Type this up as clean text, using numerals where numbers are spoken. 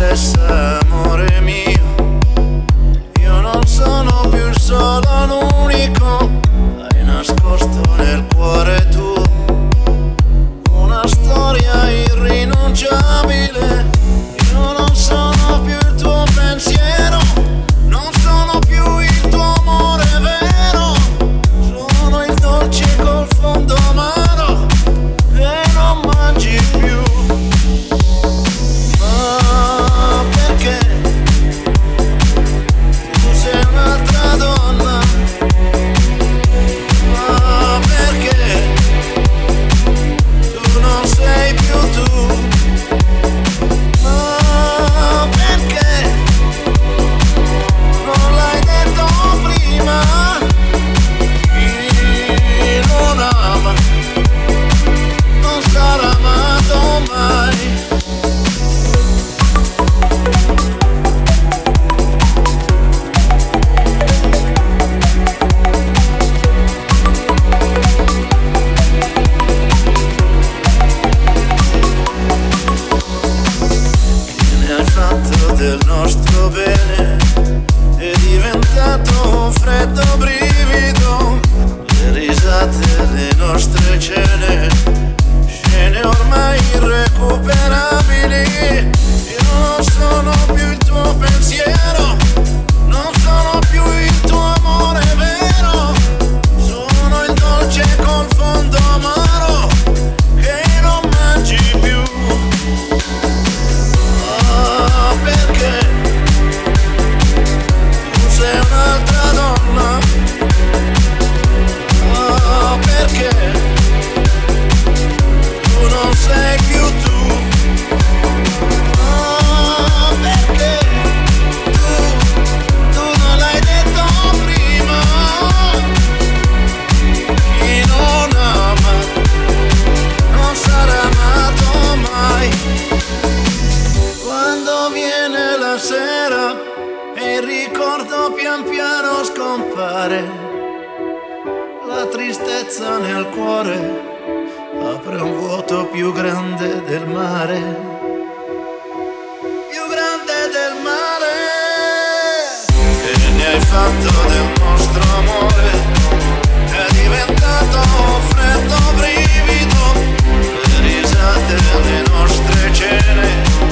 stessa, amore mio. Io non sono più il solo, l'unico. Hai nascosto nel cuore tuo una storia irrinunciabile. Io non sono più il tuo pensiero, non sono più il tuo amore vero. Sono il dolce col fondo amaro e non mangi più. Ma perché tu sei un'altra donna? Ma perché tu non sei più tu? Ma perché non l'hai detto prima? Chi non ama non sarà amato mai. Del nostro bene è diventato un freddo brivido. Le risate, le nostre cene, scene ormai irrecuperabili. Io non sono più il tuo pensiero, non sono più il tuo amore vero. Sono il dolce col fondo amaro che non mangi più. Perché tu sei un'altra donna? Oh, perché tu non sei più tu? Oh, perché tu non l'hai detto prima? Chi non ama non sarà amato mai. Quando viene la sera e il ricordo pian piano scompare, la tristezza nel cuore apre un vuoto più grande del mare, più grande del mare. Che ne hai fatto del nostro amore? È diventato un freddo brivido. Le risate, le nostre cene,